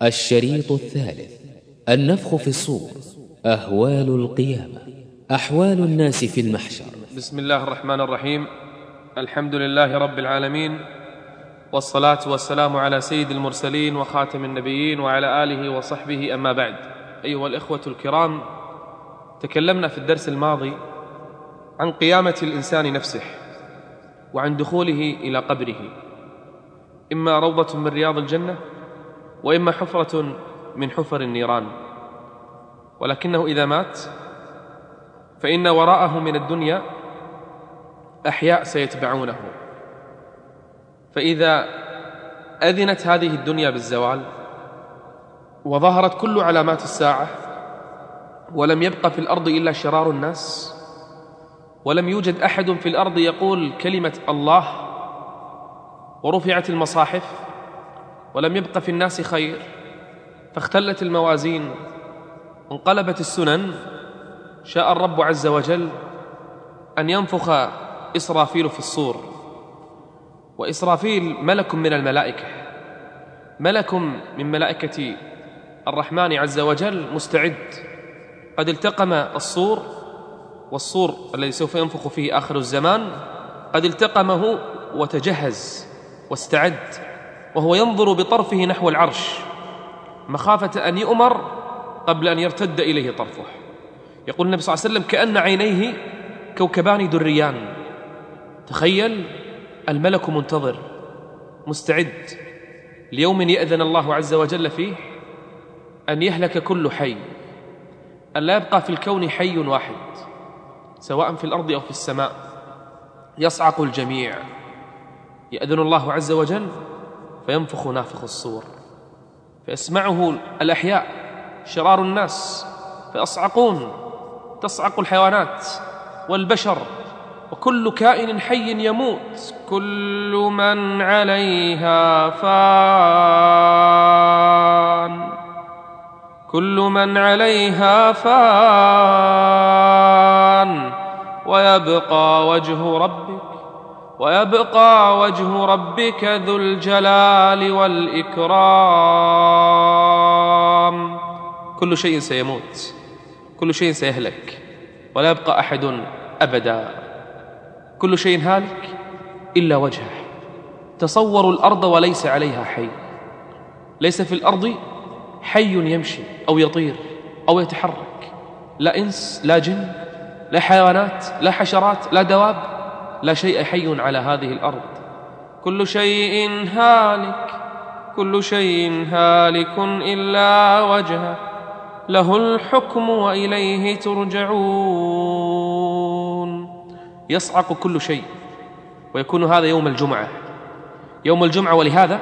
الشريط الثالث: النفخ في الصور، أهوال القيامة، أحوال الناس في المحشر. بسم الله الرحمن الرحيم. الحمد لله رب العالمين، والصلاة والسلام على سيد المرسلين وخاتم النبيين وعلى آله وصحبه، أما بعد. أيها الإخوة الكرام، تكلمنا في الدرس الماضي عن قيامة الإنسان نفسه وعن دخوله إلى قبره، إما روضة من رياض الجنة وإما حفرة من حفر النيران، ولكنه إذا مات فإن وراءه من الدنيا أحياء سيتبعونه، فإذا أذنت هذه الدنيا بالزوال وظهرت كل علامات الساعة ولم يبق في الأرض إلا شرار الناس، ولم يوجد أحد في الأرض يقول كلمة الله، ورفعت المصاحف ولم يبق في الناس خير، فاختلت الموازين وانقلبت السنن، شاء الرب عز وجل أن ينفخ إسرافيل في الصور. وإسرافيل ملك من الملائكة، ملك من ملائكة الرحمن عز وجل، مستعد، قد التقم الصور، والصور الذي سوف ينفخ فيه آخر الزمان قد التقمه وتجهز واستعد، وهو ينظر بطرفه نحو العرش مخافة أن يؤمر قبل أن يرتد إليه طرفه. يقول النبي صلى الله عليه وسلم: كأن عينيه كوكبان دريان. تخيل، الملك منتظر مستعد ليوم يأذن الله عز وجل فيه أن يهلك كل حي، أن لا يبقى في الكون حي واحد، سواء في الأرض أو في السماء، يصعق الجميع. يأذن الله عز وجل فينفخ نافخ الصور، فيسمعه الأحياء شرار الناس فيصعقون، تصعق الحيوانات والبشر، وكل كائن حي يموت. كل من عليها فان، كل من عليها فان، ويبقى وجه ربك ذو الجلال والإكرام. كل شيء سيموت، كل شيء سيهلك، ولا يبقى أحد أبدا. كل شيء هالك إلا وجهه. تصوروا الأرض وليس عليها حي، ليس في الأرض حي يمشي أو يطير أو يتحرك، لا إنس لا جن لا حيوانات لا حشرات لا دواب، لا شيء حي على هذه الأرض. كل شيء هالك إلا وجهه، له الحكم وإليه ترجعون. يصعق كل شيء، ويكون هذا يوم الجمعة. ولهذا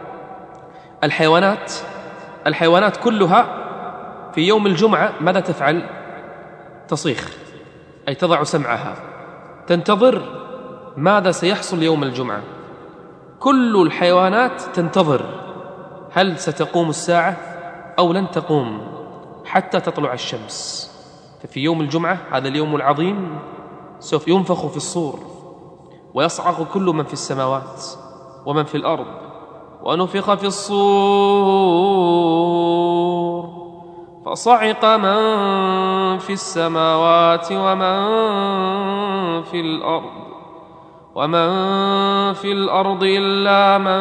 الحيوانات كلها في يوم الجمعة ماذا تفعل؟ تصيخ، أي تضع سمعها، تنتظر ماذا سيحصل يوم الجمعة. كل الحيوانات تنتظر هل ستقوم الساعة أو لن تقوم حتى تطلع الشمس. ففي يوم الجمعة، هذا اليوم العظيم، سوف ينفخ في الصور، ويصعق كل من في السماوات ومن في الأرض، ونفخ في الصور فصعق من في السماوات ومن في الأرض إلا من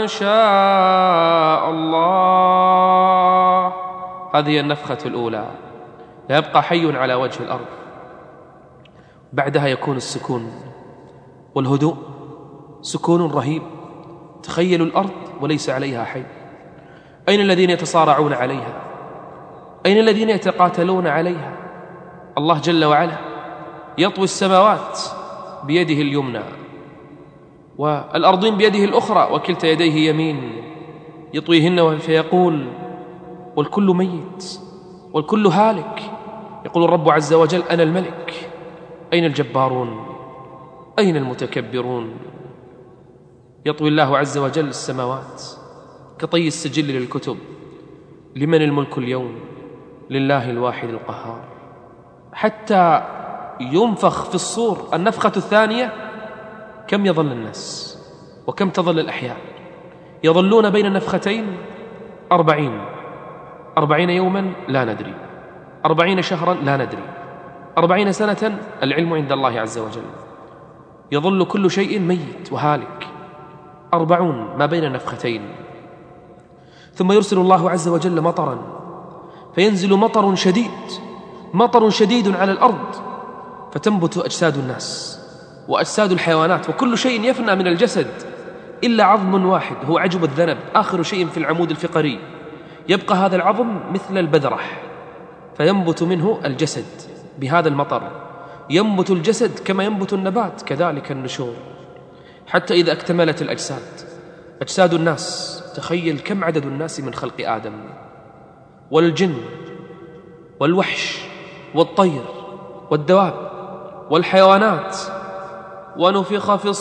شاء الله. هذه النفخة الأولى، لا يبقى حي على وجه الأرض. بعدها يكون السكون والهدوء، سكون رهيب. تخيلوا الأرض وليس عليها حي. أين الذين يتصارعون عليها؟ أين الذين يتقاتلون عليها؟ الله جل وعلا يطوي السماوات بيده اليمنى والأرضين بيده الأخرى، وكلتا يديه يمين، يطويهن فيقول: والكل ميت والكل هالك. يقول الرب عز وجل: أنا الملك، أين الجبارون؟ أين المتكبرون؟ يطوي الله عز وجل السماوات كطي السجل للكتب. لمن الملك اليوم؟ لله الواحد القهار. حتى ينفخ في الصور النفخة الثانية، كم يظل الناس وكم تظل الأحياء؟ يظلون بين النفختين 40 يوما لا ندري، 40 شهرا لا ندري، 40 سنة العلم عند الله عز وجل. يظل كل شيء ميت وهالك. 40 ما بين نفختين. ثم يرسل الله عز وجل مطرا، فينزل مطر شديد على الأرض، فتنبت أجساد الناس وأجساد الحيوانات، وكل شيء يفنى من الجسد إلا عظم واحد هو عجب الذنب، آخر شيء في العمود الفقري. يبقى هذا العظم مثل البذرح، فينبت منه الجسد بهذا المطر. ينبت الجسد كما ينبت النبات، كذلك النشور، حتى إذا اكتملت أجساد الناس. تخيل كم عدد الناس من خلق آدم، والجن والوحش والطير والدواب والحيوانات. ونفخ في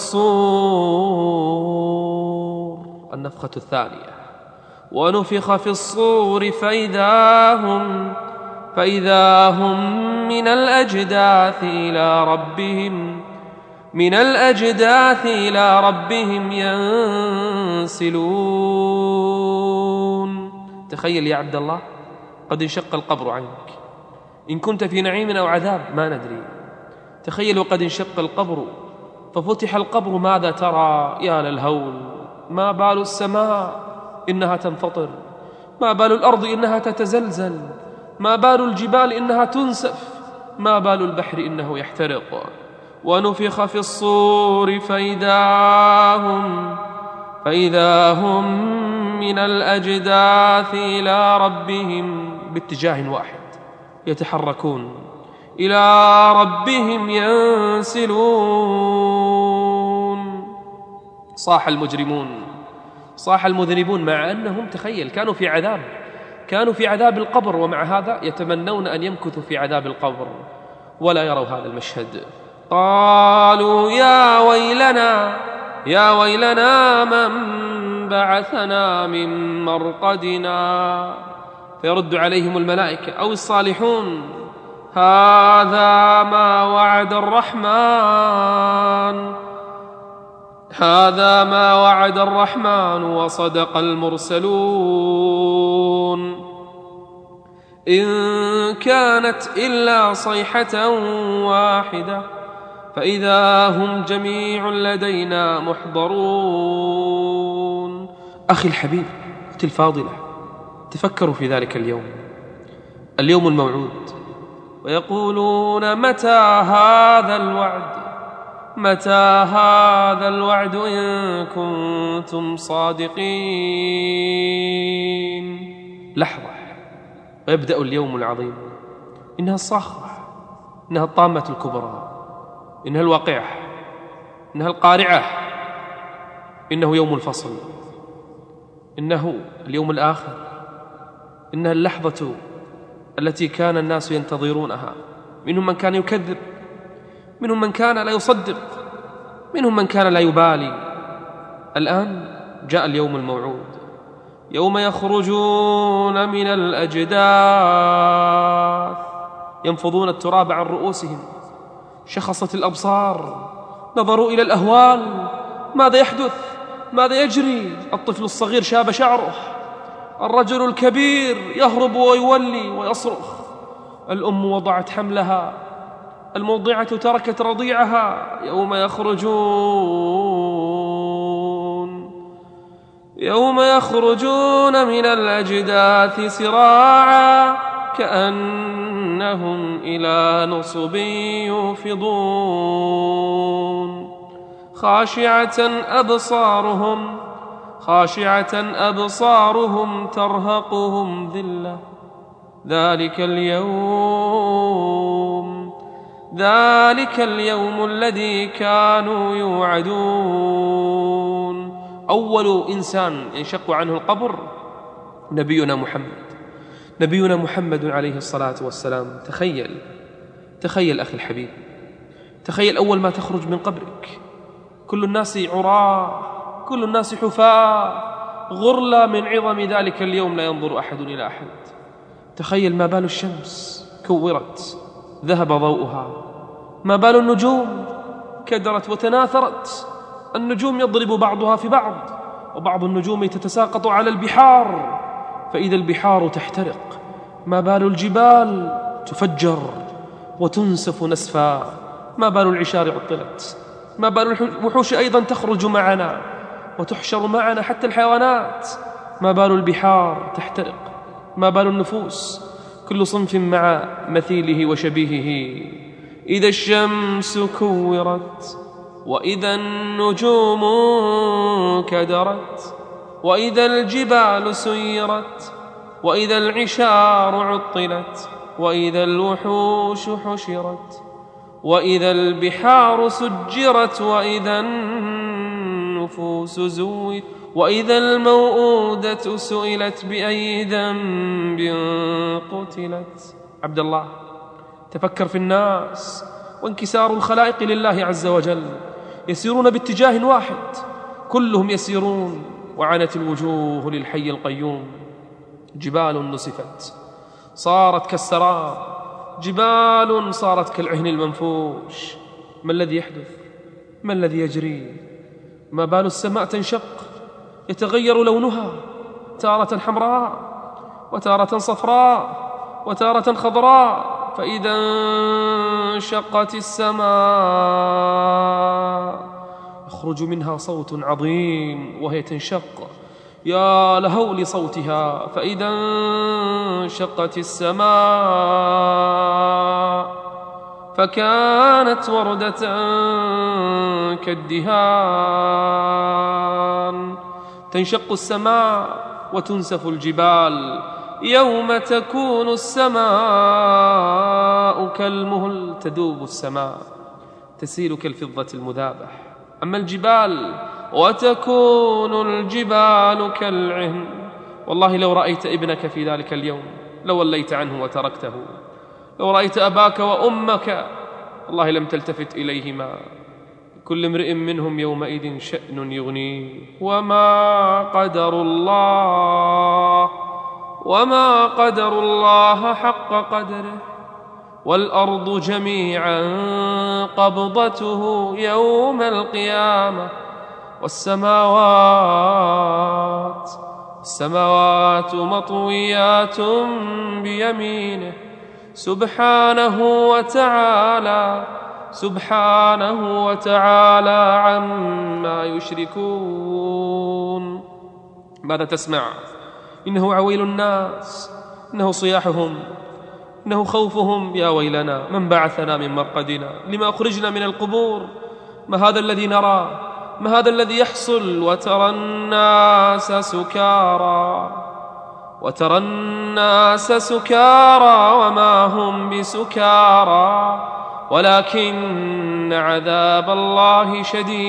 الصور، النفخة الثانية. ونفخ في الصور فإذا هم من الأجداث إلى ربهم ينسلون. تخيل يا عبد الله، قد انشق القبر عنك، إن كنت في نعيم أو عذاب ما ندري. تخيل وقد انشق القبر ففتح القبر، ماذا ترى؟ يا للهول. ما بال السماء إنها تنفطر، ما بال الأرض إنها تتزلزل، ما بال الجبال إنها تنسف، ما بال البحر إنه يحترق. ونفخ في الصور فإذا هم من الأجداث إلى ربهم، باتجاه واحد يتحركون، إلى ربهم ينسلون. صاح المجرمون، صاح المذنبون، مع أنهم تخيل كانوا في عذاب القبر، ومع هذا يتمنون أن يمكثوا في عذاب القبر ولا يروا هذا المشهد. قالوا يا ويلنا من بعثنا من مرقدنا. فيرد عليهم الملائكة أو الصالحون: هذا ما وعد الرحمن وصدق المرسلون. إن كانت إلا صيحة واحدة فإذا هم جميع لدينا محضرون. أخي الحبيب، أختي الفاضلة، تفكروا في ذلك اليوم الموعود، ويقولون متى هذا الوعد إن كنتم صادقين. لحظة ويبدأ اليوم العظيم. إنها الصاخة، إنها الطامة الكبرى، إنها الواقعة، إنها القارعة، إنه يوم الفصل، إنه اليوم الآخر، إنها اللحظة التي كان الناس ينتظرونها. منهم من كان يكذب، منهم من كان لا يصدق، منهم من كان لا يبالي. الآن جاء اليوم الموعود، يوم يخرجون من الأجداث ينفضون التراب عن رؤوسهم، شخصت الأبصار، نظروا إلى الأهوال، ماذا يحدث؟ ماذا يجري؟ الطفل الصغير شاب شعره، الرجل الكبير يهرب ويولي ويصرخ، الأم وضعت حملها، الموضعة تركت رضيعها. يوم يخرجون من الأجداث سراعا كأنهم إلى نصب يوفضون. خاشعة أبصارهم ترهقهم ذلة. ذلك اليوم الذي كانوا يوعدون. أول إنسان ينشق عنه القبر نبينا محمد عليه الصلاة والسلام. تخيل أخي الحبيب، تخيل أول ما تخرج من قبرك، كل الناس عراة، كل الناس حفاة، غرلا من عظم ذلك اليوم لا ينظر أحد إلى أحد. تخيل ما بال الشمس كورت ذهب ضوءها، ما بال النجوم كدرت وتناثرت، النجوم يضرب بعضها في بعض، وبعض النجوم تتساقط على البحار، فإذا البحار تحترق، ما بال الجبال تفجر وتنسف نسفا، ما بال العشار عطلت، ما بال الوحوش أيضا تخرج معنا وتحشر معنا حتى الحيوانات، ما بال البحار تحترق، ما بال النفوس كل صنف مع مثيله وشبيهه. إذا الشمس كورت، وإذا النجوم كدرت، وإذا الجبال سيرت، وإذا العشار عطلت، وإذا الوحوش حشرت، وإذا البحار سجرت، وإذا النفوس زوجت، وإذا الموءودة سئلت بأي ذنب قتلت. عبد الله، تفكر في الناس وانكسار الخلائق لله عز وجل، يسيرون باتجاه واحد، كلهم يسيرون وعنت الوجوه للحي القيوم. جبال نسفت صارت كالسراب، جبال صارت كالعهن المنفوش. ما الذي يحدث؟ ما الذي يجري؟ ما بال السماء تنشق، يتغير لونها، تارة حمراء وتارة صفراء وتارة خضراء، فإذا انشقت السماء يخرج منها صوت عظيم وهي تنشق، يا لهول صوتها. فإذا انشقت السماء فكانت وردة كالدهان. تنشق السماء وتنسف الجبال، يوم تكون السماء كالمهل، تذوب السماء تسيل كالفضة المذابح. أما الجبال وتكون الجبال كالعهن. والله لو رأيت ابنك في ذلك اليوم لو وليت عنه وتركته، لو رأيت أباك وأمك والله لم تلتفت إليهما، كل امرئ منهم يومئذ شأن يغنيه. وما قدر الله حق قدره، والأرض جميعا قبضته يوم القيامة، والسماوات مطويات بيمينه، سبحانه وتعالى عما يشركون. ماذا تسمع؟ إنه عويل الناس، إنه صياحهم، إنه خوفهم. يا ويلنا، من بعثنا من مرقدنا؟ لما أخرجنا من القبور؟ ما هذا الذي نرى؟ ما هذا الذي يحصل؟ وترى الناس سكارى وما هم بسكارى ولكن عذاب الله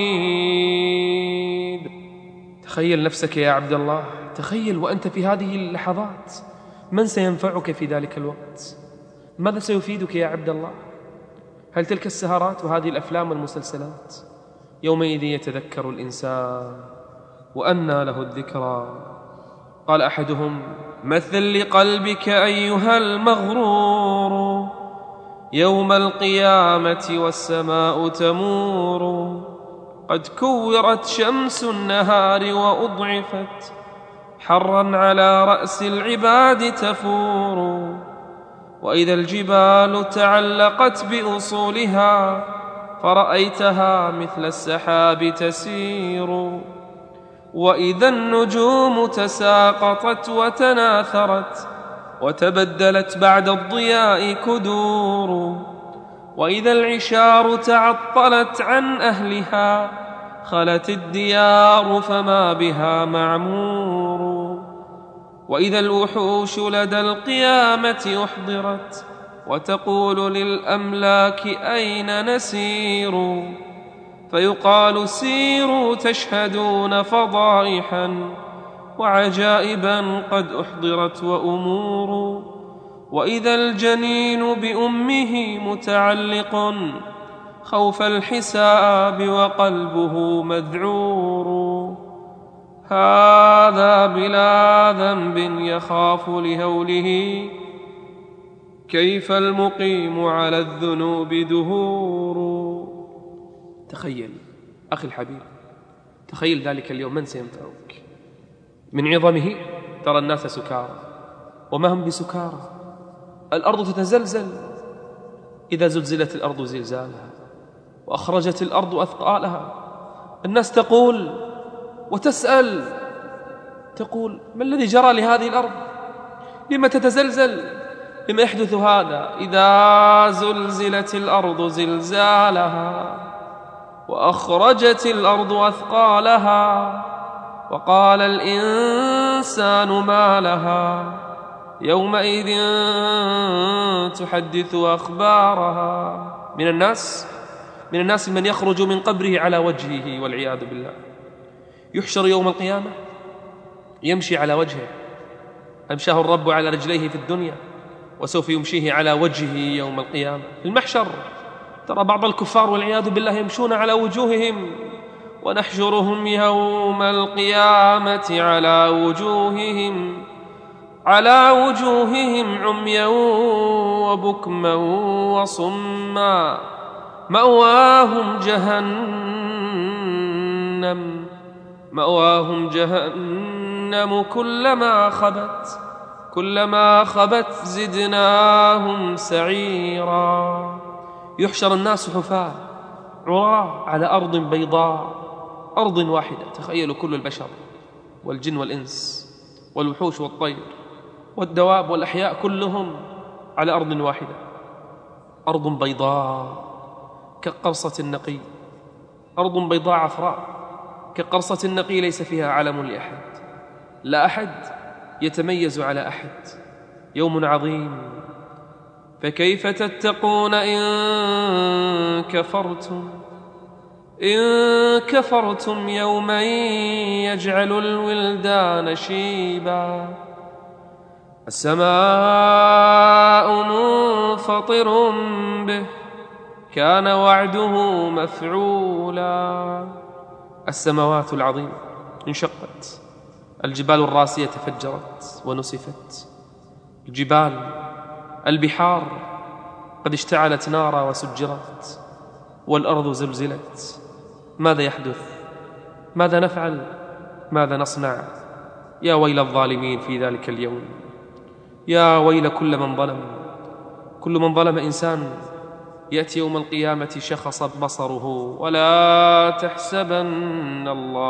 شديد. تخيل نفسك يا عبد الله، تخيل وأنت في هذه اللحظات، من سينفعك في ذلك الوقت؟ ماذا سيفيدك يا عبد الله؟ هل تلك السهرات وهذه الأفلام والمسلسلات؟ يومئذ يتذكر الإنسان وأنى له الذكرى. قال أحدهم: مثل لقلبك أيها المغرور، يوم القيامة والسماء تمور، قد كورت شمس النهار وأضعفت، حرا على رأس العباد تفور، وإذا الجبال تعلقت بأصولها فرأيتها مثل السحاب تسير، وإذا النجوم تساقطت وتناثرت وتبدلت بعد الضياء كدور، وإذا العشار تعطلت عن أهلها خلت الديار فما بها معمور، وإذا الوحوش لدى القيامة أحضرت وتقول للأملاك أين نسير، فيقال سيروا تشهدون فضائحا وعجائبا قد أحضرت وأمور، وإذا الجنين بأمه متعلق خوف الحساب وقلبه مذعور، هذا بلا ذنب يخاف لهوله، كيف المقيم على الذنوب دهور. تخيل أخي الحبيب، تخيل ذلك اليوم من سينفعك؟ من عظمه ترى الناس سكارى وما هم بسكارى. الأرض تتزلزل إذا زلزلت الأرض زلزالها وأخرجت الأرض أثقالها. الناس تقول وتسأل، تقول ما الذي جرى لهذه الأرض؟ لما تتزلزل؟ لما يحدث هذا؟ إذا زلزلت الأرض زلزالها وأخرجت الأرض أثقالها وقال الإنسان ما لها يومئذ تحدث أخبارها. من الناس من يخرج من قبره على وجهه والعياذ بالله، يحشر يوم القيامة يمشي على وجهه، أمشاه الرب على رجليه في الدنيا وسوف يمشيه على وجهه يوم القيامة في المحشر. ترى بعض الكفار والعياذ بالله يمشون على وجوههم، ونحشرهم يوم القيامة على وجوههم عميا وبكما وصما مأواهم جهنم كلما خبت زدناهم سعيرا. يحشر الناس حفاة عراة على أرض بيضاء، أرض واحدة. تخيلوا كل البشر والجن والإنس والوحوش والطير والدواب والأحياء كلهم على أرض واحدة، أرض بيضاء كقرصة النقي، أرض بيضاء عفراء كقرصة النقي، ليس فيها علم لأحد، لا أحد يتميز على أحد. يوم عظيم، فكيف تتقون إن كفرتم يوما يجعل الولدان شيبا. السماء منفطر به كان وعده مفعولا. السماوات العظيمة انشقت، الجبال الراسية تفجرت ونسفت، الجبال البحار قد اشتعلت نارا وسجرت، والأرض زلزلت. ماذا يحدث؟ ماذا نفعل؟ ماذا نصنع؟ يا ويل الظالمين في ذلك اليوم، يا ويل كل من ظلم إنسان. يأتي يوم القيامة شخص بصره، ولا تحسبن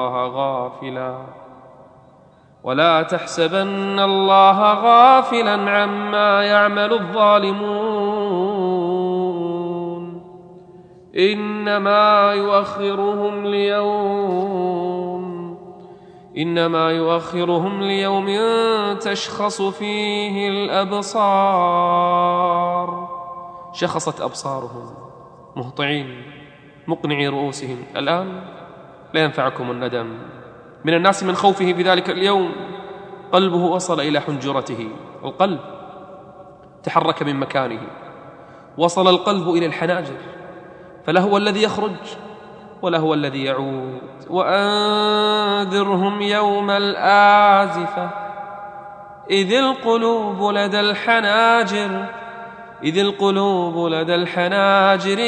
الله غافلا عما يعمل الظالمون، إنما يؤخرهم ليوم تشخص فيه الأبصار. شخصت أبصارهم مهطعين مقنعي رؤوسهم. الآن لا ينفعكم الندم. من الناس من خوفه في ذلك اليوم قلبه وصل إلى حنجرته، القلب تحرك من مكانه، وصل القلب إلى الحناجر، فله هو الذي يخرج وله هو الذي يعود. وأنذرهم يوم الآزفة إذ القلوب لدى الحناجر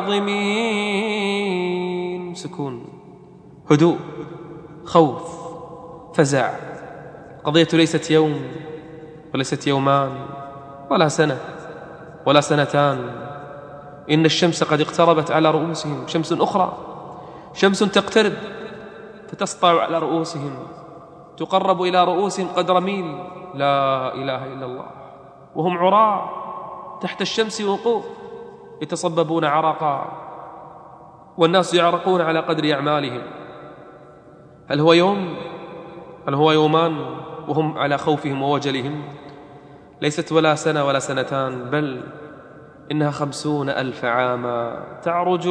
كاظمين. سكون، هدوء، خوف، فزع. القضية ليست يوم وليست يومان ولا سنة ولا سنتان، إن الشمس قد اقتربت على رؤوسهم، شمس أخرى، شمس تقترب فتسطع على رؤوسهم، تقرب إلى رؤوسهم قدر ميل. لا إله إلا الله، وهم عراة تحت الشمس وقوف، يتصببون عرقا، والناس يعرقون على قدر أعمالهم. هل هو يوم؟ هل هو يومان وهم على خوفهم ووجلهم؟ ليست ولا سنة ولا سنتان، بل إنها 50,000 عاما. تعرج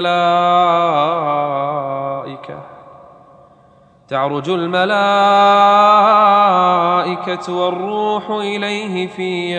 الملائكة والروح إليه في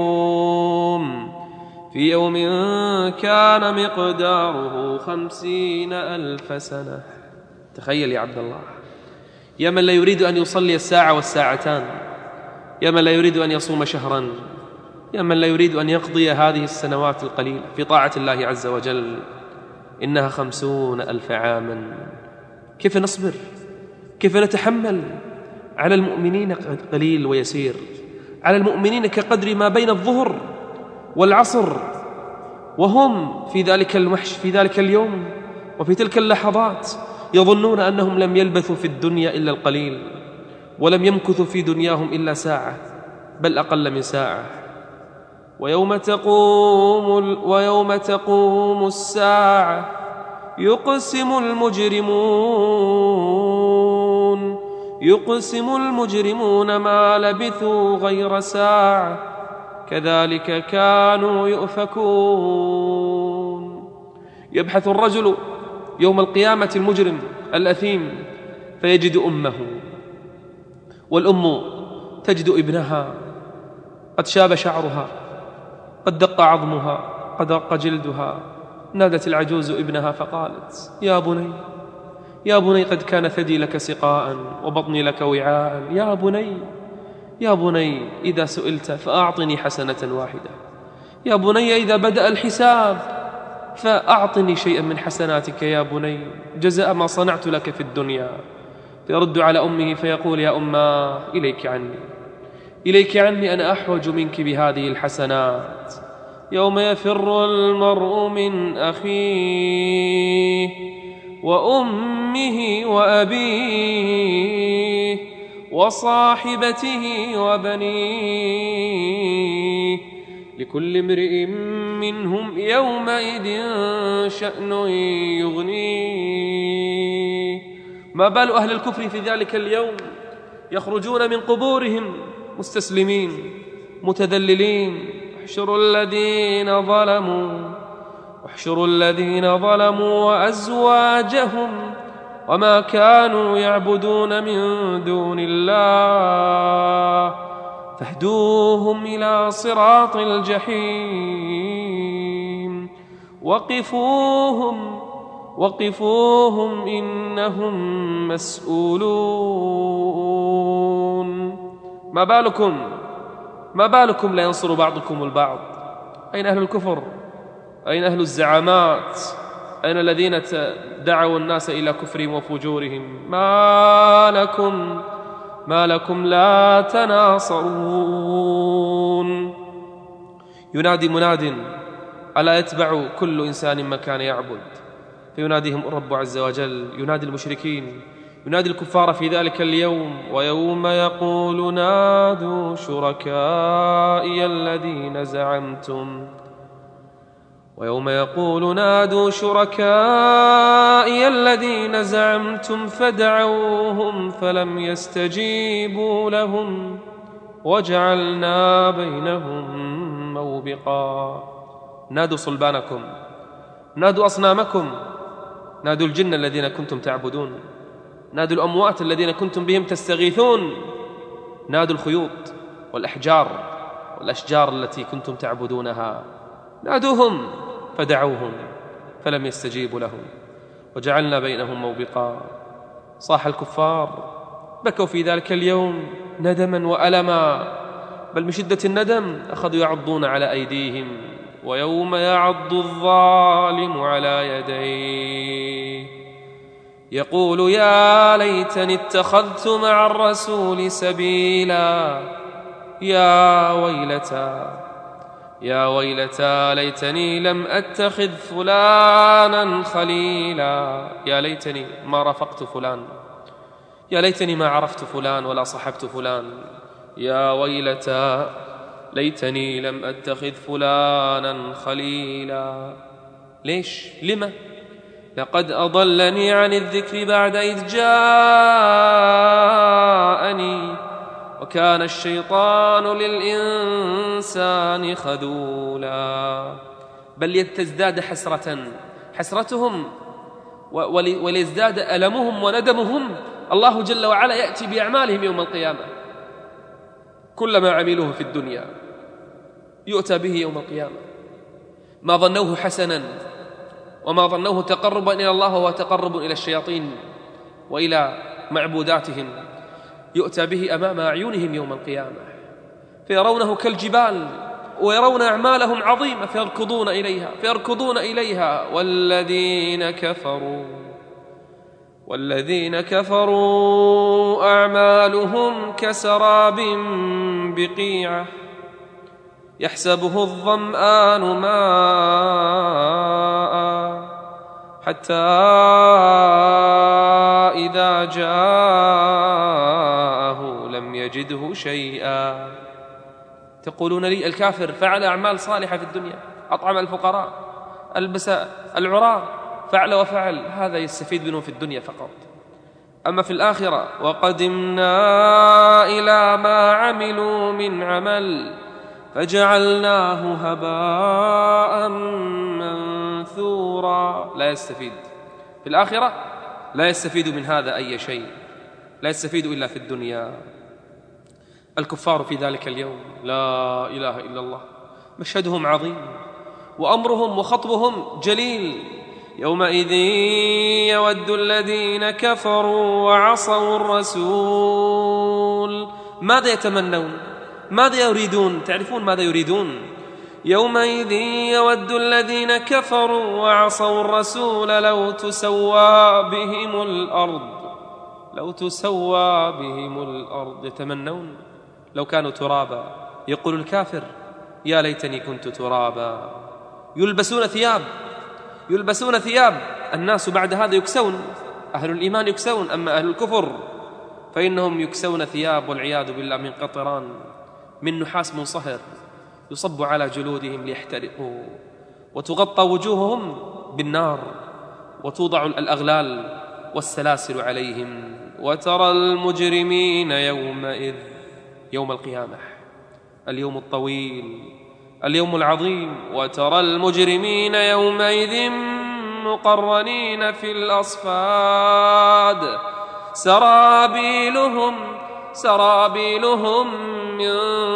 يوم كان مقداره 50,000 سنة. تخيل يا عبد الله، يا من لا يريد أن يصلي الساعة والساعتان، يا من لا يريد أن يصوم شهرا، يا من لا يريد أن يقضي هذه السنوات القليلة في طاعة الله عز وجل، إنها 50,000 عاما. كيف نصبر؟ كيف نتحمل؟ على المؤمنين قليل ويسير، على المؤمنين كقدر ما بين الظهر والعصر، وهم في ذلك الوحش، في ذلك اليوم وفي تلك اللحظات يظنون أنهم لم يلبثوا في الدنيا إلا القليل، ولم يمكثوا في دنياهم إلا ساعة، بل أقل من ساعة. ويوم تقوم الساعة يقسم المجرمون ما لبثوا غير ساعة كذلك كانوا يؤفكون. يبحث الرجل يوم القيامة المجرم الأثيم فيجد أمه، والأم تجد ابنها قد شاب شعرها، قد دق عظمها، قد رق جلدها. نادت العجوز ابنها فقالت: يا بني قد كان ثدي لك سقاء وبطني لك وعاء. يا بني إذا سئلت فأعطني حسنة واحدة. يا بني إذا بدأ الحساب فأعطني شيئا من حسناتك يا بني جزاء ما صنعت لك في الدنيا. فيرد على أمه فيقول: يا أماه إليك عني أنا أحوج منك بهذه الحسنات. يوم يفر المرء من أخيه وأمه وأبيه وصاحبته وبنيه لكل امرئ منهم يومئذ شأن يغنيه. ما بال أهل الكفر في ذلك اليوم يخرجون من قبورهم مستسلمين متذللين. احشروا الذين ظلموا وأزواجهم وما كانوا يعبدون من دون الله فاهدوهم إلى صراط الجحيم وقفوهم إنهم مسؤولون. ما بالكم لا ينصر بعضكم البعض؟ أين أهل الكفر؟ أين أهل الزعامات؟ أين الذين دعوا الناس إلى كفرهم وفجورهم؟ ما لكم لا تناصرون. ينادي مناد ألا يتبع كل إنسان ما كان يعبد، فيناديهم الرب عز وجل، ينادي المشركين، ينادي الكفار في ذلك اليوم: ويوم يقول نادوا شركائي الذين زعمتم فدعوهم فلم يستجيبوا لهم وجعلنا بينهم موبقا. نادوا صلبانكم، نادوا أصنامكم، نادوا الجن الذين كنتم تعبدون، نادوا الأموات الذين كنتم بهم تستغيثون، نادوا الخيوط والأحجار والأشجار التي كنتم تعبدونها، نادوهم فدعوهم فلم يستجيبوا لهم وجعلنا بينهم موبقا. صاح الكفار، بكوا في ذلك اليوم ندما وألما، بل من شدة الندم أخذوا يعضون على أيديهم. ويوم يعض الظالم على يديه يقول يا ليتني اتخذت مع الرسول سبيلا يا ويلتى ليتني لم أتخذ فلانا خليلا. يا ليتني ما رافقت فلان، يا ليتني ما عرفت فلان ولا صحبت فلان. يا ويلتى ليتني لم أتخذ فلانا خليلا. ليش؟ لما؟ لقد أضلني عن الذكر بعد إذ جاءني وكان الشيطان للإنسان خذولا. بل يتزداد حسرتهم وليزداد ألمهم وندمهم. الله جل وعلا يأتي بأعمالهم يوم القيامة، كل ما عملوه في الدنيا يؤتى به يوم القيامة. ما ظنوه حسنا وما ظنوه تقربا إلى الله وهو تقرب إلى الشياطين وإلى معبوداتهم يؤتى به أمام أعينهم يوم القيامة، فيرونه كالجبال ويرون أعمالهم عظيمة فيركضون إليها. والذين والذين كفروا أعمالهم كسراب بقيعة يحسبه الظمآن ماء حتى إذا جاءه لم يجده شيئا. تقولون لي الكافر فعل أعمال صالحة في الدنيا، أطعم الفقراء، ألبس العراة، فعل وفعل، هذا يستفيد منه في الدنيا فقط. أما في الآخرة وقدمنا إلى ما عملوا من عمل فجعلناه هباء منثورا. لا يستفيد في الآخرة، لا يستفيد من هذا أي شيء، لا يستفيد إلا في الدنيا. الكفار في ذلك اليوم لا إله إلا الله مشهدهم عظيم وأمرهم وخطبهم جليل. يومئذ يود الذين كفروا وعصوا الرسول ماذا يتمنون؟ ماذا يريدون؟ تعرفون ماذا يريدون؟ يومئذ يود الذين كفروا وعصوا الرسول لو تسوى بهم الأرض، لو تسوى بهم الأرض. يتمنون لو كانوا ترابا. يقول الكافر يا ليتني كنت ترابا. يلبسون ثياب. الناس بعد هذا يكسون، أهل الإيمان يكسون، أما أهل الكفر فإنهم يكسون ثياب والعياذ بالله من قطران من نحاس منصهر يصب على جلودهم ليحترقوا، وتغطى وجوههم بالنار، وتوضع الأغلال والسلاسل عليهم. وترى المجرمين يومئذ، يوم القيامة، اليوم الطويل، اليوم العظيم، وترى المجرمين يومئذ مقرنين في الأصفاد سرابيلهم من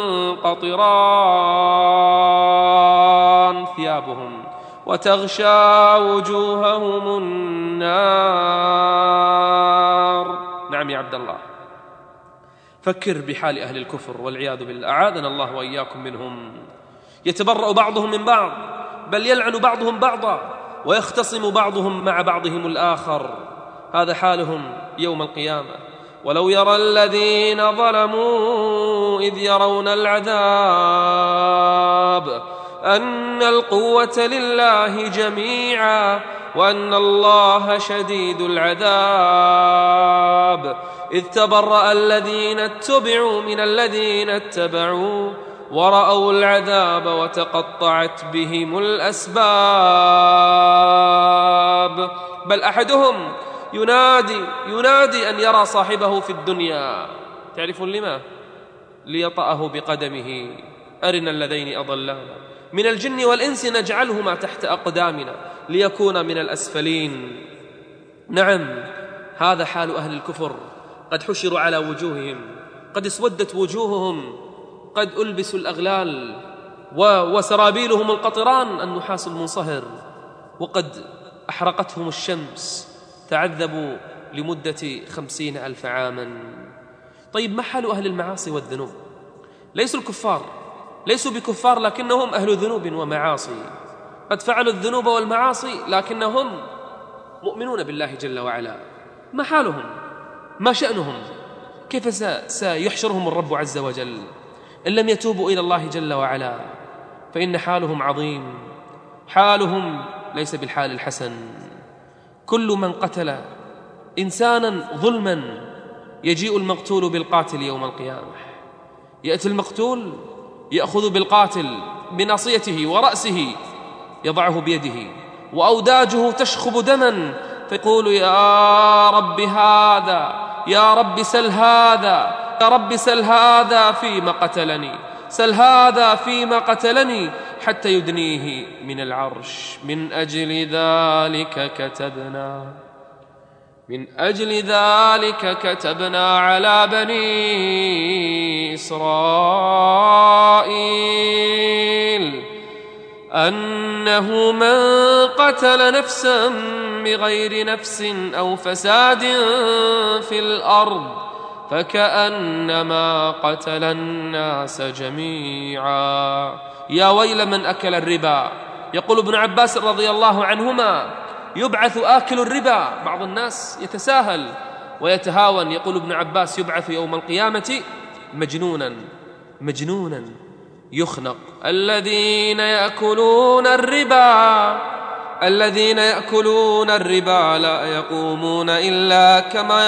قطران ثيابهم وتغشى وجوههم النار. نعم يا عبد الله، فكر بحال أهل الكفر والعياذ بالله، أعاذنا الله وإياكم منهم. يتبرأ بعضهم من بعض، بل يلعن بعضهم بعضا، ويختصم بعضهم مع بعضهم الآخر. هذا حالهم يوم القيامة. ولو يرى الذين ظلموا إذ يرون العذاب أن القوة لله جميعا وأن الله شديد العذاب إذ تبرأ الذين اتبعوا من الذين اتبعوا ورأوا العذاب وتقطعت بهم الأسباب. بل أحدهم ينادي أن يرى صاحبه في الدنيا. تعرفون لما؟ ليطأه بقدمه. أرنا الذين أضلانا من الجن والإنس نجعلهما تحت أقدامنا ليكون من الأسفلين. نعم، هذا حال أهل الكفر، قد حشروا على وجوههم، قد اسودت وجوههم، قد ألبسوا الأغلال وسرابيلهم القطران النحاس المنصهر، وقد أحرقتهم الشمس، تعذبوا لمدة 50,000 عاما. طيب ما حال أهل المعاصي والذنوب؟ ليسوا الكفار، ليسوا بكفار، لكنهم أهل ذنوب ومعاصي، قد فعلوا الذنوب والمعاصي لكنهم مؤمنون بالله جل وعلا. ما حالهم؟ ما شأنهم؟ كيف سيحشرهم الرب عز وجل إن لم يتوبوا إلى الله جل وعلا؟ فإن حالهم عظيم، حالهم ليس بالحال الحسن. كل من قتل إنسانا ظلما يجيء المقتول بالقاتل يوم القيامة. يأتي المقتول يأخذ بالقاتل بناصيته ورأسه يضعه بيده، وأوداجه تشخب دما، فيقول يا رب هذا، يا رب سل هذا، يا رب سل هذا فيما قتلني، سل هذا فيما قتلني، حتى يدنيه من العرش. من أجل ذلك كتبنا على بني إسرائيل أنه من قتل نفسا بغير نفس أو فساد في الأرض فكأنما قتل الناس جميعا. يا ويل من أكل الربا. يقول ابن عباس رضي الله عنهما يبعث آكل الربا. بعض الناس يتساهل ويتهاون، يقول ابن عباس يبعث يوم القيامة مجنونا يخنق. الذين يأكلون الربا لا يقومون إلا كما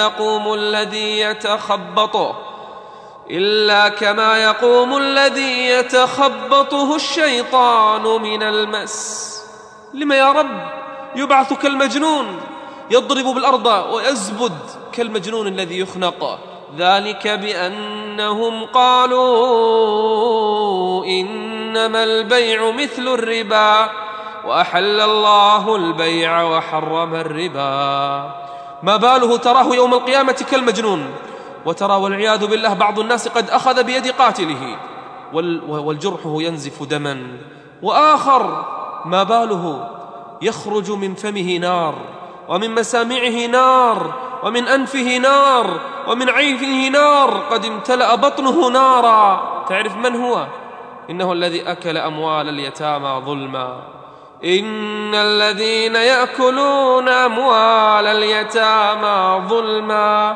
يقوم الذي يتخبطه الشيطان من المس. لما يا رب يبعث كالمجنون، يضرب بالأرض ويزبد كالمجنون الذي يخنق؟ ذلك بأنهم قالوا إنما البيع مثل الربا وأحل الله البيع وحرم الربا. ما باله تراه يوم القيامة كالمجنون، وترى والعياذ بالله بعض الناس قد أخذ بيد قاتله والجرحه ينزف دما، وآخر ما باله يخرج من فمه نار ومن مسامعه نار ومن أنفه نار ومن عينه نار، قد امتلأ بطنه نارا. تعرف من هو؟ إنه الذي أكل أموال اليتامى ظلما. إن الذين يأكلون أموال اليتامى ظلما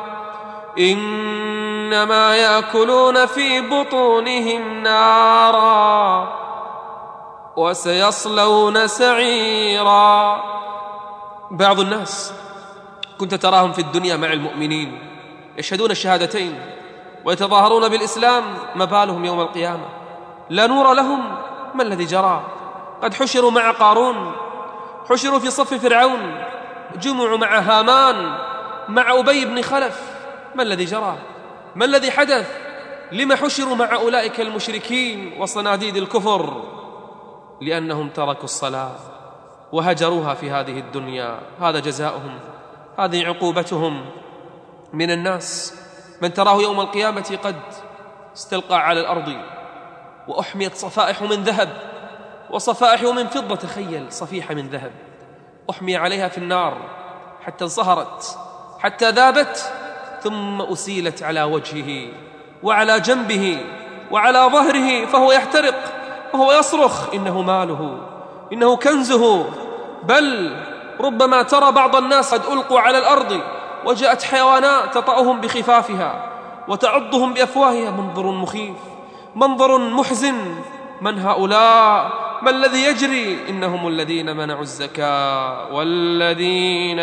إنما يأكلون في بطونهم نارا وسيصلون سعيرا. بعض الناس كنت تراهم في الدنيا مع المؤمنين يشهدون الشهادتين ويتظاهرون بالإسلام، ما بالهم يوم القيامة؟ لا نور لهم. ما الذي جرى؟ قد حشروا مع قارون، حشروا في صف فرعون، جمعوا مع هامان، مع أبي بن خلف. ما الذي جرى؟ ما الذي حدث؟ لما حشروا مع أولئك المشركين وصناديد الكفر؟ لأنهم تركوا الصلاة وهجروها في هذه الدنيا. هذا جزاؤهم، هذه عقوبتهم. من الناس من تراه يوم القيامة قد استلقى على الأرض وأحميت صفائح من ذهب وصفائح من فضة. تخيل صفيحة من ذهب أحمي عليها في النار حتى انصهرت، حتى ذابت، ثم أسيلت على وجهه وعلى جنبه وعلى ظهره، فهو يحترق وهو يصرخ إنه ماله، إنه كنزه. بل ربما ترى بعض الناس قد ألقوا على الأرض وجاءت حيوانات تطأهم بخفافها وتعضهم بأفواهها. منظر مخيف، منظر محزن. من هؤلاء؟ ما الذي يجري؟ إنهم الذين منعوا الزكاة والذين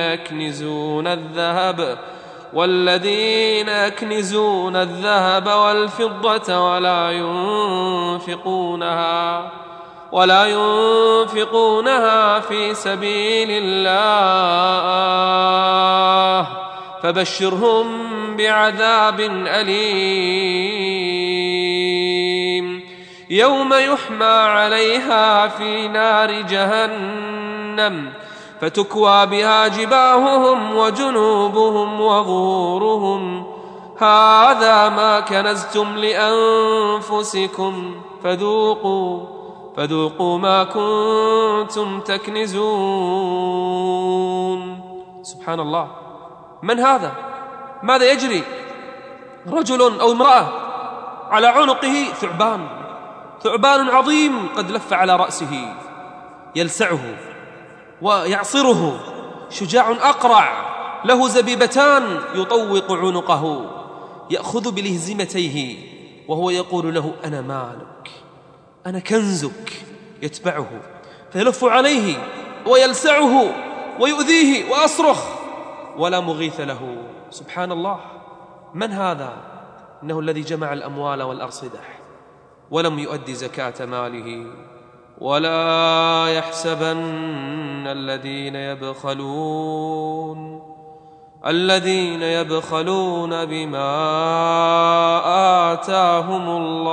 يكنزون الذهب والفضة ولا ينفقونها في سبيل الله فبشرهم بعذاب أليم. يوم يحمى عليها في نار جهنم فتكوى بها جباههم وجنوبهم وظهورهم هذا ما كنزتم لأنفسكم فذوقوا ما كنتم تكنزون. سبحان الله. من هذا؟ ماذا يجري؟ رجل أو امرأة على عنقه ثعبان عظيم قد لف على رأسه يلسعه ويعصره، شجاع أقرع له زبيبتان يطوق عنقه، يأخذ بلهزمتيه وهو يقول له أنا مالك، أنا كنزك. يتبعه فيلف عليه ويلسعه ويؤذيه وأصرخ ولا مغيث له. سبحان الله. من هذا؟ إنه الذي جمع الأموال والأرصدة ولم يؤدي زكاة ماله. ولا يحسبن الذين يبخلون بما آتاهم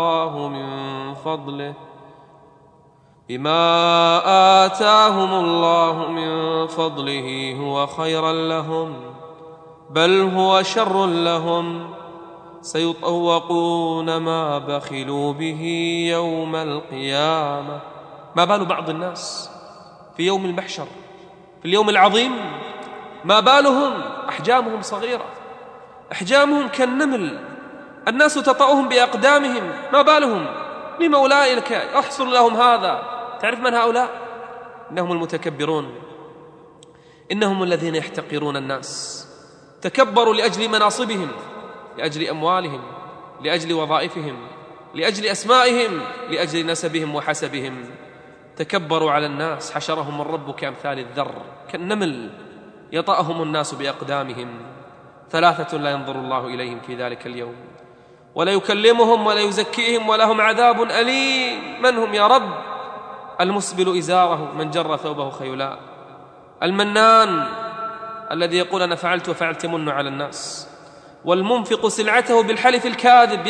الله من فضله هو خيرا لهم بل هو شر لهم سيطوقون ما بخلوا به يوم القيامة. ما بال بعض الناس في يوم المحشر، في اليوم العظيم، ما بالهم أحجامهم صغيرة، أحجامهم كالنمل، الناس تطأهم بأقدامهم. ما بالهم؟ لما أولئك يحصل لهم هذا؟ تعرف من هؤلاء؟ إنهم المتكبرون، إنهم الذين يحتقرون الناس، تكبروا لأجل مناصبهم، لأجل أموالهم، لأجل وظائفهم، لأجل أسمائهم، لأجل نسبهم وحسبهم. تكبروا على الناس، حشرهم الرب كأمثال الذر، كالنمل يطأهم الناس بأقدامهم. 3 لا ينظر الله إليهم في ذلك اليوم ولا يكلمهم ولا يزكيهم ولهم عذاب أليم. من هم يا رب؟ المسبل إزاره من جر ثوبه خيلاء، المنان الذي يقول أنا فعلت وفعلت من على الناس، والمنفق سلعته بالحلف الكاذب،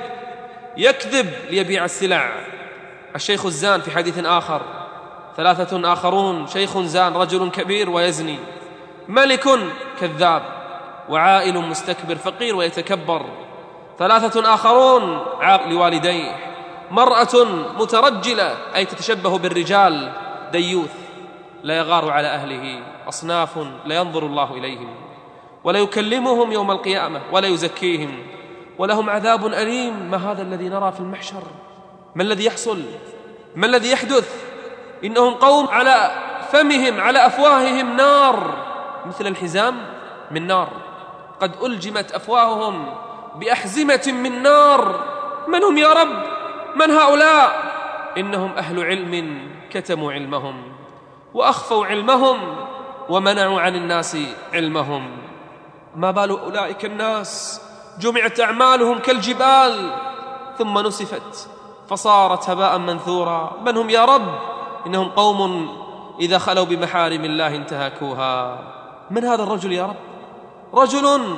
يكذب ليبيع السلع. الشيخ الزان في حديث آخر، 3 آخرون، شيخ زان، رجل كبير ويزني، ملك كذاب، وعائل مستكبر فقير ويتكبر. 3 آخرون، عاق لوالديه، مرأة مترجلة أي تتشبه بالرجال، ديوث لا يغار على أهله. أصناف لا ينظر الله إليهم ولا يكلمهم يوم القيامة ولا يزكيهم ولهم عذاب أليم. ما هذا الذي نرى في المحشر؟ ما الذي يحصل؟ ما الذي يحدث؟ إنهم قوم على فمهم، على أفواههم نار مثل الحزام من نار، قد ألجمت أفواههم بأحزمة من نار. من هم يا رب؟ من هؤلاء؟ إنهم أهل علم كتموا علمهم وأخفوا علمهم ومنعوا عن الناس علمهم. ما بال أولئك الناس جمعت أعمالهم كالجبال ثم نسفت فصارت هباء منثورا. من هم يا رب؟ إنهم قوم إذا خلوا بمحارم الله انتهكوها. من هذا الرجل يا رب؟ رجل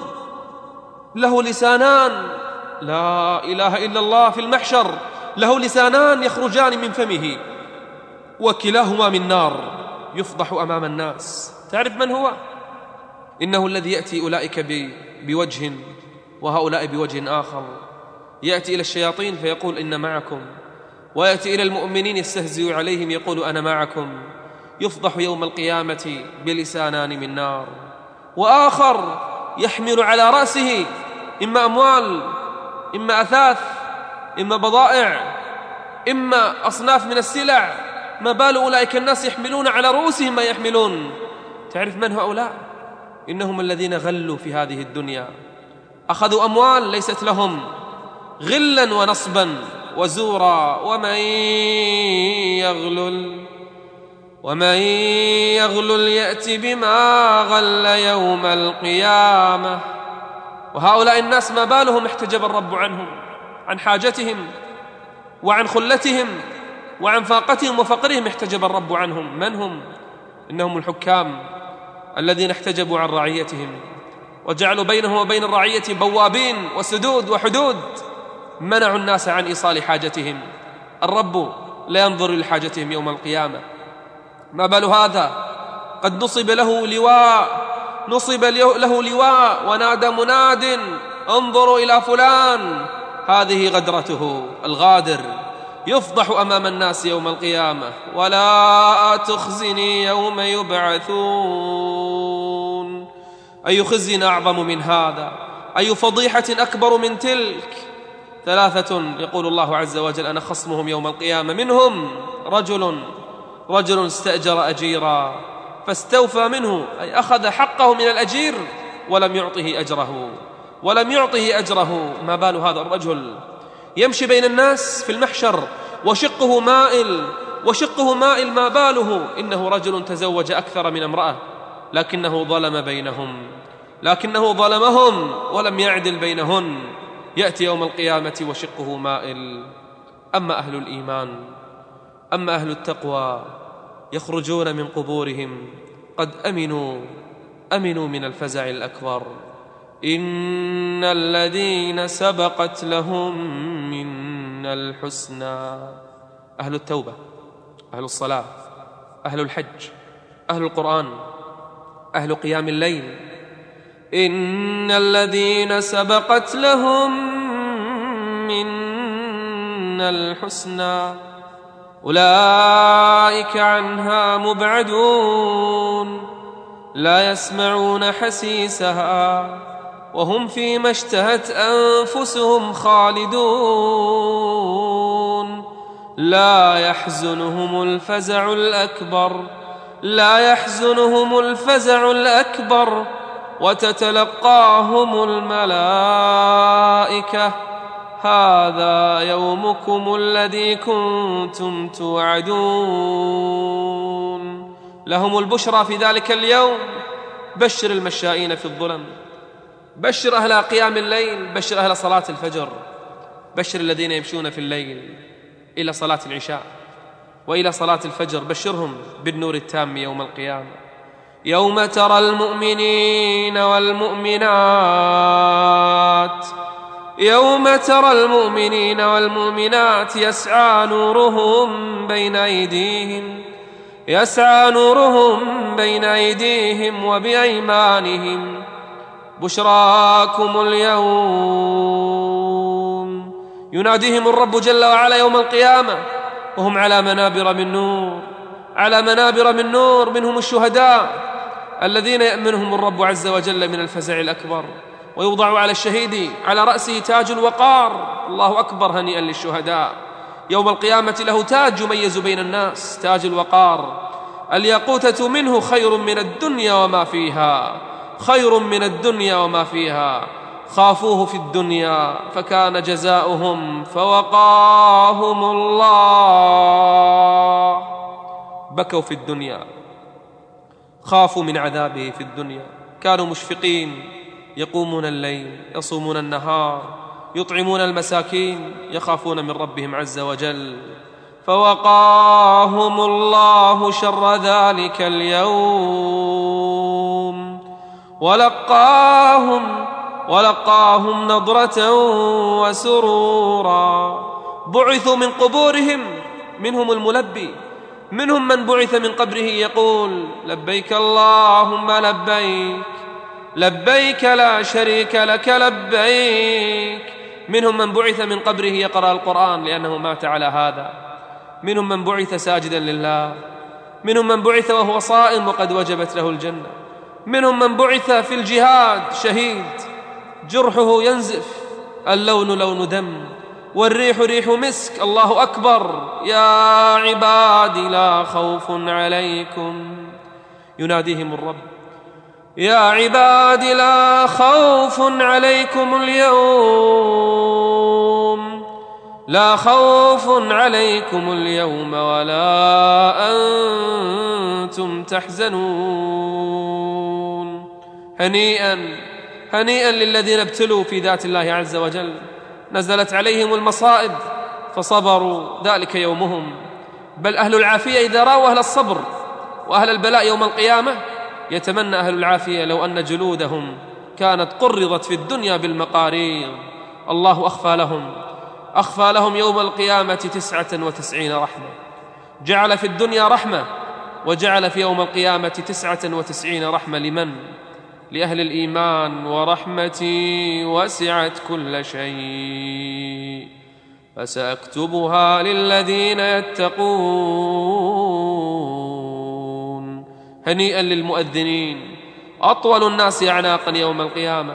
له لسانان، لا إله إلا الله، في المحشر له لسانان يخرجان من فمه وكلاهما من نار، يفضح أمام الناس. تعرف من هو؟ إنه الذي يأتي أولئك بوجه وهؤلاء بوجه آخر. يأتي إلى الشياطين فيقول إن معكم، ويأتي إلى المؤمنين يستهزئ عليهم يقول أنا معكم. يفضح يوم القيامة بلسانان من نار. وآخر يحمل على رأسه إما أموال، إما أثاث، إما بضائع، إما أصناف من السلع. ما بال أولئك الناس يحملون على رؤوسهم ما يحملون. تعرف من هؤلاء؟ إنهم الذين غلوا في هذه الدنيا، أخذوا أموال ليست لهم، غلا ونصبا وزورا. ومن يغلل يأتي بما غل يوم القيامة. وهؤلاء الناس ما بالهم احتجب الرب عنهم، عن حاجتهم وعن خلتهم وعن فاقتهم وفقرهم، احتجب الرب عنهم. من هم؟ إنهم الحكام الذين احتجبوا عن رعيتهم وجعلوا بينهم وبين الرعية بوابين وسدود وحدود، منعوا الناس عن إيصال حاجتهم. الرب لا ينظر لحاجتهم يوم القيامة. ما بال هذا؟ قد نصب له لواء ونادى مناد انظروا إلى فلان، هذه غدرته. الغادر يفضح أمام الناس يوم القيامة. ولا تخزني يوم يبعثون. أي خزي أعظم من هذا؟ أي فضيحة أكبر من تلك؟ 3 يقول الله عز وجل أنا خصمهم يوم القيامة. منهم رجل استأجر أجيرا فاستوفى منه، أي أخذ حقه من الأجير ولم يعطه أجره. ما بال هذا الرجل؟ يمشي بين الناس في المحشر وشقه مائل. ما باله؟ إنه رجل تزوج أكثر من امرأة لكنه ظلمهم ولم يعدل بينهن. يأتي يوم القيامة وشقه مائل. أما أهل الإيمان، أما أهل التقوى، يخرجون من قبورهم قد أمنوا من الفزع الأكبر. إن الذين سبقت لهم منا الحسنى، أهل التوبة، أهل الصلاة، أهل الحج، أهل القرآن، أهل قيام الليل. إن الذين سبقت لهم منا الحسنى أولئك عنها مبعدون، لا يسمعون حسيسها وهم فيما اشتهت أنفسهم خالدون. لا يحزنهم الفزع الأكبر لا يحزنهم الفزع الأكبر وتتلقاهم الملائكة هذا يومكم الذي كنتم توعدون. لهم البشرى في ذلك اليوم. بشر المشائين في الظلم، بشر أهل قيام الليل، بشر أهل صلاة الفجر، بشر الذين يمشون في الليل إلى صلاة العشاء وإلى صلاة الفجر، بشرهم بالنور التام يوم القيامة. يوم ترى المؤمنين والمؤمنات يوم ترى المؤمنين والمؤمنات يسعى نورهم بين أيديهم وبأيمانهم بشراكم اليوم. يناديهم الرب جل وعلا يوم القيامة وهم على منابر من نور، منهم الشهداء الذين يأمنهم الرب عز وجل من الفزع الأكبر، ويوضع على الشهيد على رأسه تاج الوقار. الله أكبر، هنيئا للشهداء. يوم القيامة له تاج يميز بين الناس، تاج الوقار. الياقوتة منه خير من الدنيا وما فيها، خافوه في الدنيا فكان جزاؤهم فوقاهم الله. بكوا في الدنيا، خافوا من عذابه في الدنيا، كانوا مشفقين، يقومون الليل، يصومون النهار، يطعمون المساكين، يخافون من ربهم عز وجل. فوقاهم الله شر ذلك اليوم ولقاهم نضرة وسرورا. بعثوا من قبورهم، منهم الملبي، منهم من بعث من قبره يقول لبيك اللهم لبيك، لبيك لا شريك لك لبيك. منهم من بعث من قبره يقرأ القرآن لأنه مات على هذا، منهم من بعث ساجدا لله، منهم من بعث وهو صائم وقد وجبت له الجنة، منهم من بعث في الجهاد شهيد جرحه ينزف، اللون لون دم والريح ريح مسك. الله أكبر. يا عبادي لا خوف عليكم، يناديهم الرب يا عبادي لا خوف عليكم اليوم، لا خوف عليكم اليوم ولا أنتم تحزنون. هنيئا للذين ابتلوا في ذات الله عز وجل، نزلت عليهم المصائب فصبروا، ذلك يومهم. بل أهل العافية إذا رأوا أهل الصبر وأهل البلاء يوم القيامة يتمنى أهل العافية لو أن جلودهم كانت قرضت في الدنيا بالمقاريض. الله أخفى لهم يوم القيامة 99 رحمة، جعل في الدنيا رحمة وجعل في يوم القيامة 99 رحمة. لمن؟ لأهل الإيمان. ورحمتي وسعت كل شيء فسأكتبها للذين يتقون. هنيئا للمؤذنين، أطول الناس أعناقا يوم القيامة.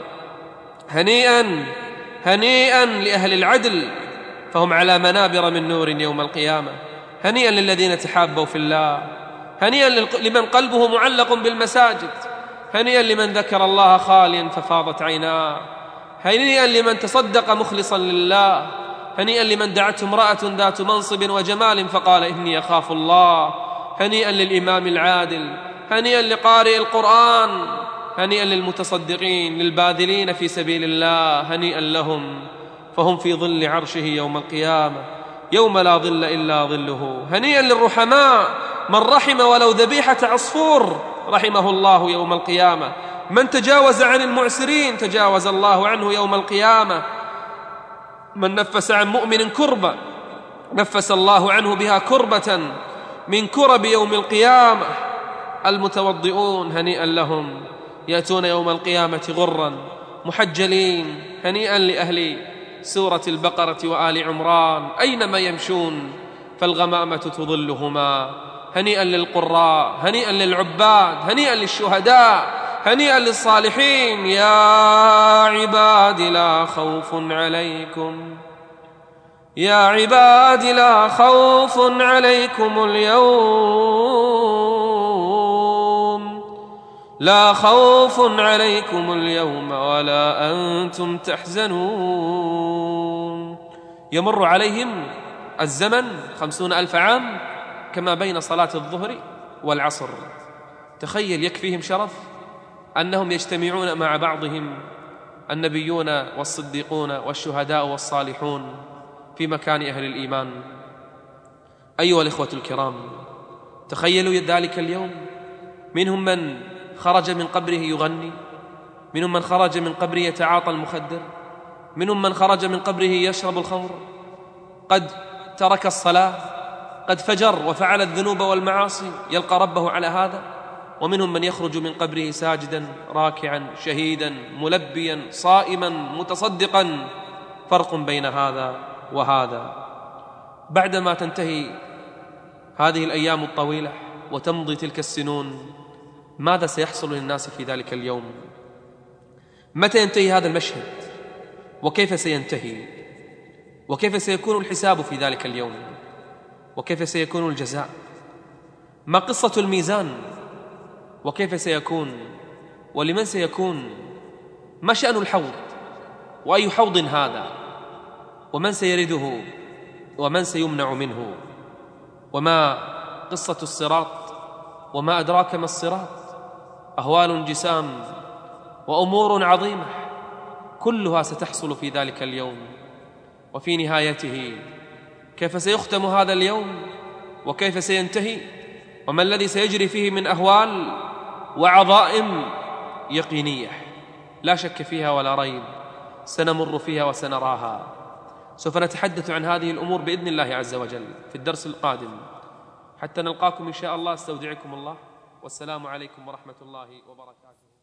هنيئا لأهل العدل، فهم على منابر من نور يوم القيامة. هنيئا للذين تحابوا في الله، هنيئا لمن قلبه معلق بالمساجد، هنيئا لمن ذكر الله خاليا ففاضت عيناه، هنيئا لمن تصدق مخلصا لله، هنيئا لمن دعته امرأة ذات منصب وجمال فقال إني أخاف الله، هنيئا للإمام العادل، هنيئا لقارئ القرآن، هنيئا للمتصدقين، للباذلين في سبيل الله، هنيئا لهم، فهم في ظل عرشه يوم القيامة يوم لا ظل إلا ظله. هنيئا للرحماء، من رحم ولو ذبيحة عصفور رحمه الله يوم القيامة. من تجاوز عن المعسرين تجاوز الله عنه يوم القيامة. من نفس عن مؤمن كربة نفس الله عنه بها كربة من كرب يوم القيامة. المتوضئون هنيئا لهم، يأتون يوم القيامة غرا محجلين. هنيئا لأهل سورة البقرة وآل عمران، أينما يمشون فالغمامة تظلهما. هنيئا للقراء، هنيئا للعباد، هنيئا للشهداء، هنيئا للصالحين. يا عباد لا خوف عليكم، يا عباد لا خوف عليكم اليوم لا خوف عليكم اليوم ولا أنتم تحزنون. يمر عليهم الزمن 50,000 عام كما بين صلاة الظهر والعصر. تخيل يكفيهم شرف أنهم يجتمعون مع بعضهم النبيون والصديقون والشهداء والصالحون في مكان أهل الإيمان. أيها الإخوة الكرام، تخيلوا ذلك اليوم، منهم من خرج من قبره يغني، منهم من خرج من قبره يتعاطى المخدر، منهم من خرج من قبره يشرب الخمر، قد ترك الصلاة، قد فجر وفعل الذنوب والمعاصي يلقى ربه على هذا. ومنهم من يخرج من قبره ساجدا راكعا شهيدا ملبيا صائما متصدقا. فرق بين هذا وهذا. بعدما تنتهي هذه الأيام الطويلة وتمضي تلك السنون، ماذا سيحصل للناس في ذلك اليوم؟ متى ينتهي هذا المشهد؟ وكيف سينتهي؟ وكيف سيكون الحساب في ذلك اليوم؟ وكيف سيكون الجزاء؟ ما قصة الميزان؟ وكيف سيكون؟ ولمن سيكون؟ ما شأن الحوض؟ وأي حوض هذا؟ ومن سيرده؟ ومن سيمنع منه؟ وما قصة الصراط؟ وما أدراك ما الصراط؟ أهوال جسام وأمور عظيمة كلها ستحصل في ذلك اليوم. وفي نهايته كيف سيختم هذا اليوم؟ وكيف سينتهي؟ وما الذي سيجري فيه من أهوال وعظائم يقينية لا شك فيها ولا ريب، سنمر فيها وسنراها. سوف نتحدث عن هذه الأمور بإذن الله عز وجل في الدرس القادم. حتى نلقاكم إن شاء الله، استودعكم الله، والسلام عليكم ورحمة الله وبركاته.